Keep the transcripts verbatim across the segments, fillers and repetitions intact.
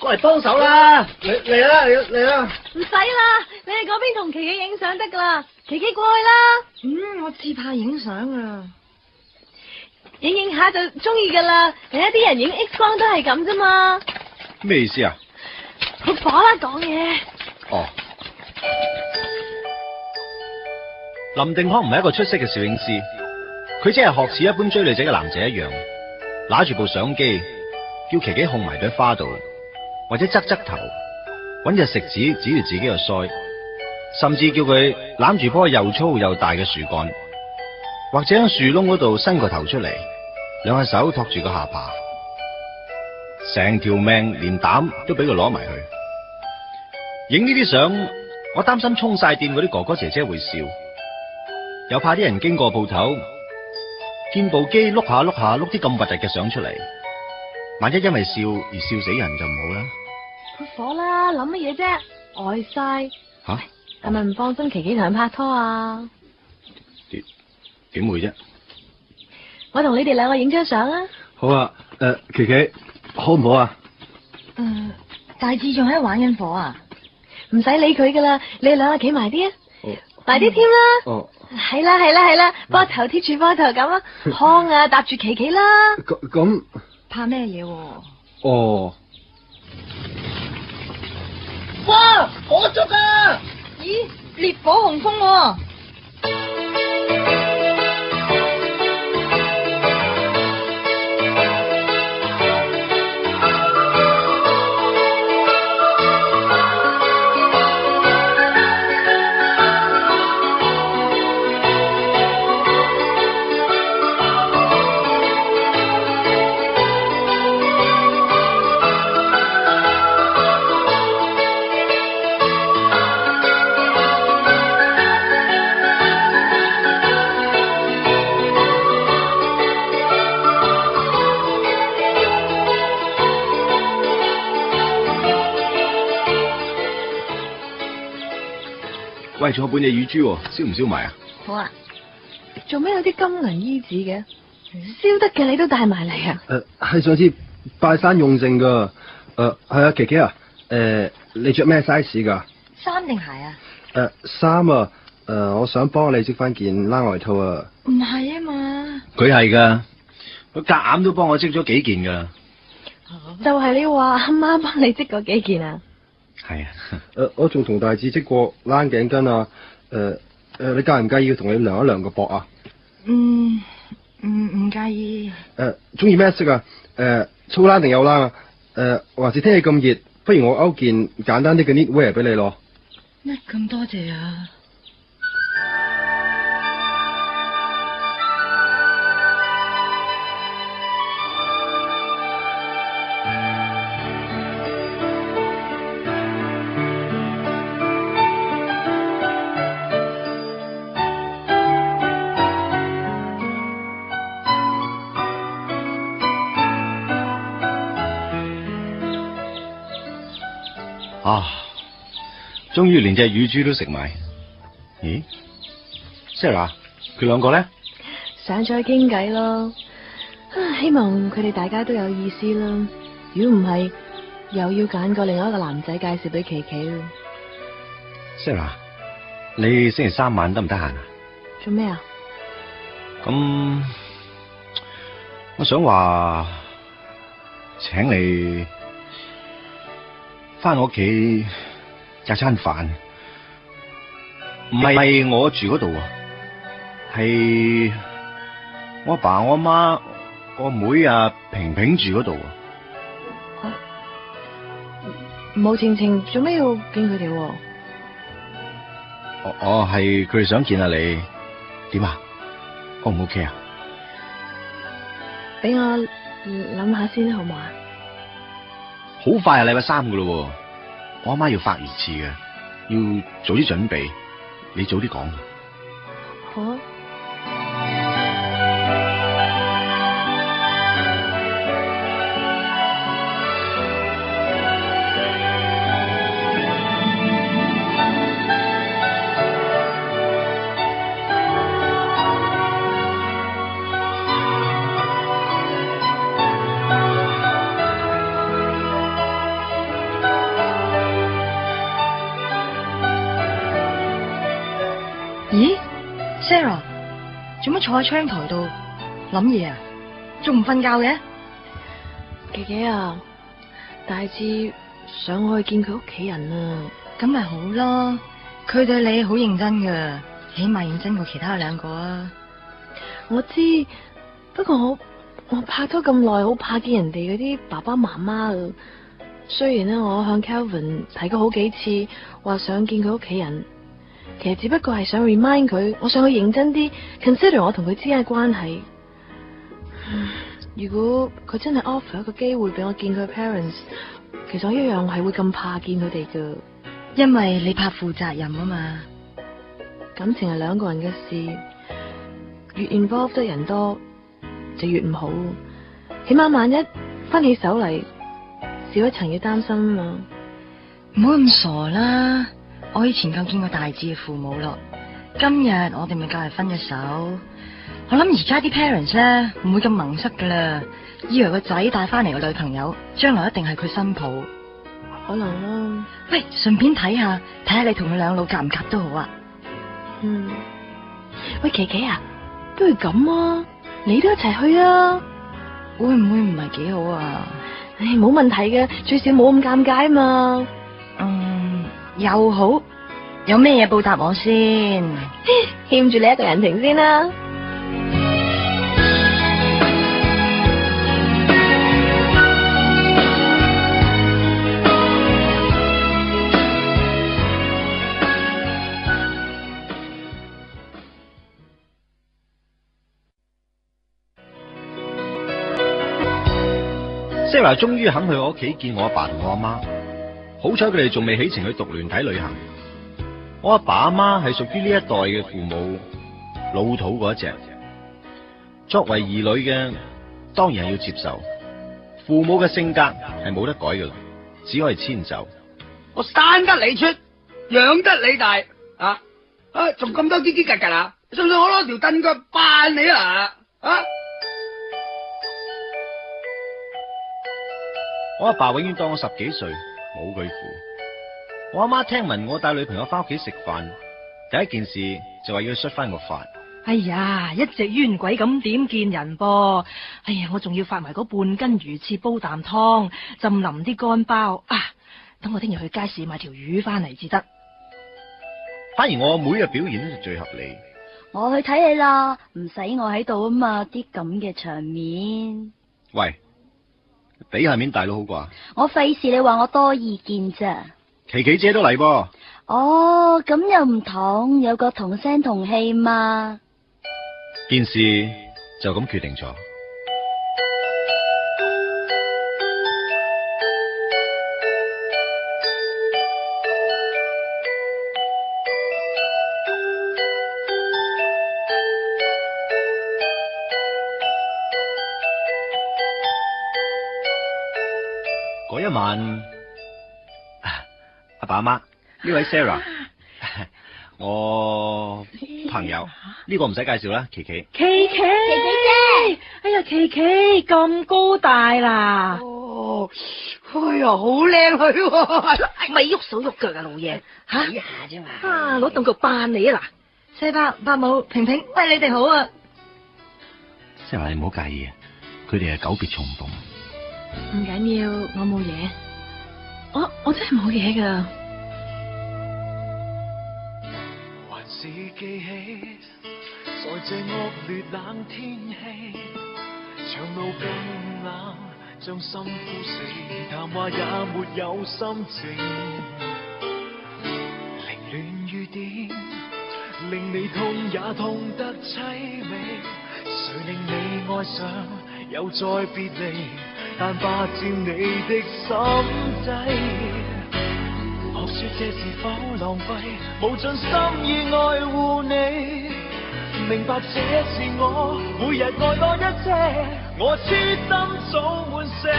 嚟幫手啦！嚟嚟啦嚟嚟啦！ 唔使啦，你喺嗰邊同琪琪影相得噶啦，琪琪過去啦。 嗯，我至怕影相啊。 影影下就中意噶啦，另一啲人影 X 光都係咁啫嘛。 咩意思啊？ 好火啦，講嘢。 哦。林定康唔係一個出色嘅攝影師，佢只係學似一般追女仔嘅男仔一樣，拿住部相機，叫琪琪控埋朵花度，或者側側頭，揾隻食指指住自己個腮，甚至叫佢攬住棵又粗又大嘅樹幹，或者喺樹窿嗰度伸個頭出嚟，兩隻手托住個下巴，成條命連膽都俾佢攞埋去。影呢啲相，我擔心充晒電嗰啲哥哥姐姐會笑，又怕啲人經過鋪頭，見部機碌下碌下碌啲咁核突嘅相出嚟，萬一因為笑而笑死人就唔好啦。 好火啦，諗乜嘢啫？呆晒。 吓？ 係咪唔放心琪琪同人拍拖啊？ 點點會啫？ 我同你哋兩個影張相啊！ 好啊，誒、呃，琪琪，好唔好啊？ 誒、呃，大志仲喺度玩緊火啊？ 唔使理佢噶啦，你哋兩個企埋啲啊， 哦埋啲添啦。 哦， 係啦係啦係啦，膊頭貼住膊頭咁啊，康啊搭住琪琪啦。 咁咁怕咩嘢？ 哦。哇！火燭啊！ 咦，烈火雄風喎！ 喂，仲有半隻乳豬，燒唔燒埋啊？ 好啊。做咩有啲金銀衣紙嘅？燒得嘅你都帶埋嚟啊？ 誒，係上次拜山用剩噶。誒，係啊，琪琪啊，誒，你着咩 size 噶？ 衫定鞋啊？ 誒，衫啊，誒，我想幫你織翻件冷外套啊。 唔係啊嘛。 佢係噶，佢夾硬都幫我織咗幾件噶啦。 就係你話阿媽幫你織嗰幾件啊？ 係啊。 誒，我仲同大志織過冷頸巾啊。誒誒，你介唔介意同你量一量個膊啊？ 嗯，唔唔介意。 誒，中意咩色啊？誒，粗冷定幼冷啊？誒，還是天氣咁熱，不如我勾件簡單啲嘅 knitwear 俾你咯。 乜咁多謝啊？ 啊！終於連隻乳豬都食埋。咦 ，Sarah，佢兩個咧？ 上咗去傾偈咯。希望佢哋大家都有意思啦。如果唔係，又要揀個另外一個男仔介紹俾琪琪咯。 Sarah，你星期三晚得唔得閒啊？ 做咩啊？ 咁，我想話，請你翻我屋企食餐飯，唔係我住嗰度啊，係我阿爸、我阿媽、我阿妹啊、平平住嗰度啊。 冇情情，做咩要見佢哋？ 哦哦，係佢哋想見下你，點啊？O 唔 OK 啊？ 俾我諗下先好嘛？ 好快係禮拜三噶咯，我阿媽要發熱刺嘅，要早啲準備，你早啲講。 好啊。 咦 ，Sarah， 做乜坐喺窗台度諗嘢啊？仲唔瞓覺嘅？ 琪琪啊，大志想我去見佢屋企人啊。 咁咪好咯，佢對你好認真噶，起碼認真過其他兩個啊。 我知，不過我我拍拖咁耐，好怕見人哋嗰啲爸爸媽媽啊。雖然咧，我向 Kelvin 提過好幾次，話想見佢屋企人，其實只不過係想 remind 佢，我想去認真啲 consider 我同佢之間嘅關係。如果佢真係 offer 一個機會俾我見佢 parents， 其實我一樣係會咁怕見佢哋噶。 因為你怕負責任啊嘛。 感情係兩個人嘅事，越 involve 得人多就越唔好。起碼萬一分起手嚟，少一層要擔心啊嘛。 唔好咁傻啦！我以前夠見過大志嘅父母咯，今日我哋咪夠係分咗手。我諗而家啲 parents 咧唔會咁蒙塞噶啦，以為個仔帶翻嚟個女朋友，將來一定係佢新抱。 可能啦。 喂，順便睇下，睇下你同佢兩老夾唔夾都好啊。 嗯。喂，琪琪啊，不如咁啊，你都一齊去啊？ 會唔會唔係幾好啊？ 唉，冇問題嘅，最少冇咁尷尬啊嘛。 嗯，又好。有咩嘢報答我先？ 欠住你一個人情先啦。 Sarah 終於肯去我屋企見我阿爸同我阿媽，好彩佢哋仲未起程去獨聯體旅行。我阿爸阿媽係屬於呢一代嘅父母老土嗰一隻，作為兒女嘅當然係要接受，父母嘅性格係冇得改噶啦，只可以遷就。 我生得你出，養得你大，啊啊，仲咁多嘰嘰格格啊！信唔信我攞條凳腳扮你啊？啊！ 我阿爸永遠當我十幾歲，冇佢扶。我阿媽聽聞我帶女朋友翻屋企食飯，第一件事就話要去梳翻個髮。 哎呀，一隻冤鬼咁點見人噃？哎呀，我仲要發埋嗰半斤魚翅煲啖湯，浸腍啲乾包啊！等我聽日去街市買條魚翻嚟至得。 反而我阿妹嘅表現咧就最合理。 我去睇你啦，唔使我喺度啊嘛，啲咁嘅場面。 喂，俾下面大佬好啩？ 我費事你話我多意見咋？ 琪琪姐都嚟噃。 哦，咁又唔同，有個同聲同氣嘛。 件事就咁決定咗。嗰一晚，阿爸阿媽，呢位 Sarah，我朋友，呢個唔使介紹啦，琪琪。 琪琪，琪琪姐，哎呀，琪琪咁高大啦。 哦，哎呀，好靚女喎， 咪喐手喐腳噶老爺，吓睇下啫嘛。 啊，攞凳腳扮你啊嗱， 四伯、伯母、平平，喂，你哋好啊。 Sarah，你唔好介意啊，佢哋係久別重逢。 唔緊要，我冇嘢，我我真係冇嘢噶。 還是記起，在這惡劣冷天氣，長路更冷，將心枯死，談話也沒有心情。凌亂雨點，令你痛也痛得凄美，誰令你愛上又再別離？但霸佔你的心底，學說這是否浪費？無盡心意愛護你，明白這是我每日愛多一些，我痴心早滿瀉。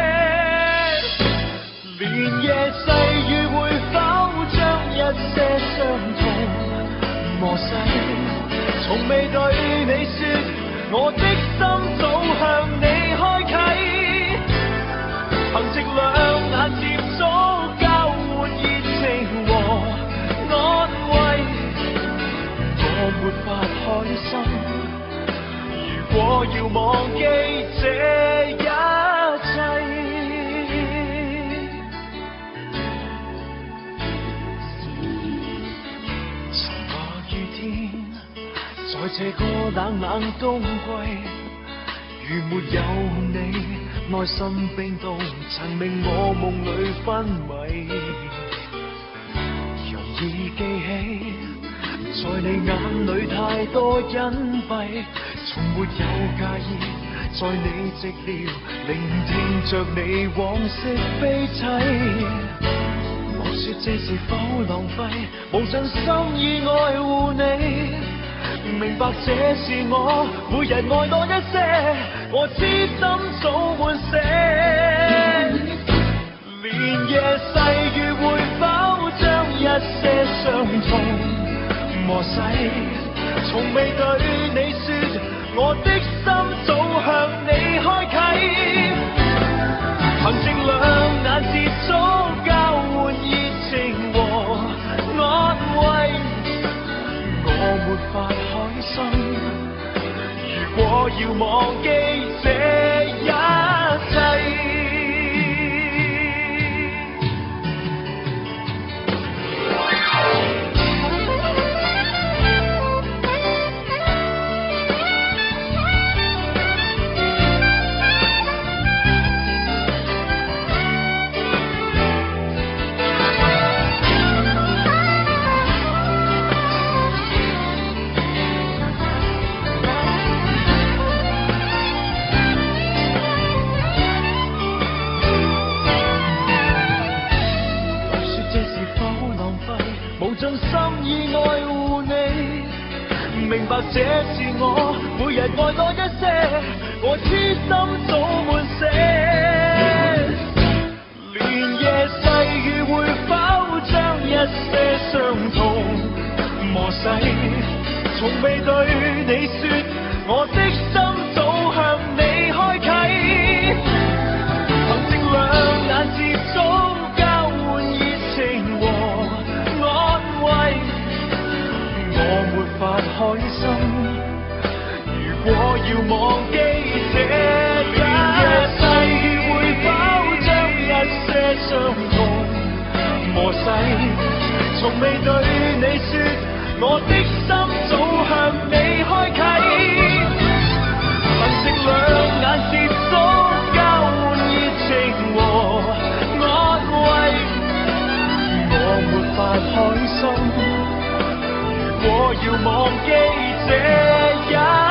連夜細雨會否將一些傷痛磨細？從未對你說，我的心早向你開啟。憑藉兩眼接觸，交換熱情和安慰，無果要忘記這一切，沉默雨天，在這個冷冷冬季，如沒有你，內心冰凍，曾令我夢裏昏迷。容易記起，在你眼裏太多隱蔽，從沒有介意，在你寂寥，聆聽着你往昔悲凄。莫說這是否浪費，無盡心意愛護你。明白這是我每日愛多一些，我知心早滿瀉。連夜細雨會否將一些傷痛磨洗？從未對你說，我的心早向你開啟。憑剩兩眼接觸，交換熱情和安慰。我沒法開心，如果要忘記這一切。盡心意愛護你，明白這是我每日愛多一些，我痴心早滿瀉。連夜細雨會否將一些傷痛磨洗？從未對你說，我的心早向你開啟。憑剩兩眼接觸，交換熱情和我沒法開心，如果要忘記這一切，細雨會否將一些傷痛磨洗？從未對你說，我的心早向你開啟。憑剩兩眼接觸，交換熱情和安慰，我沒法開心。我要忘記這一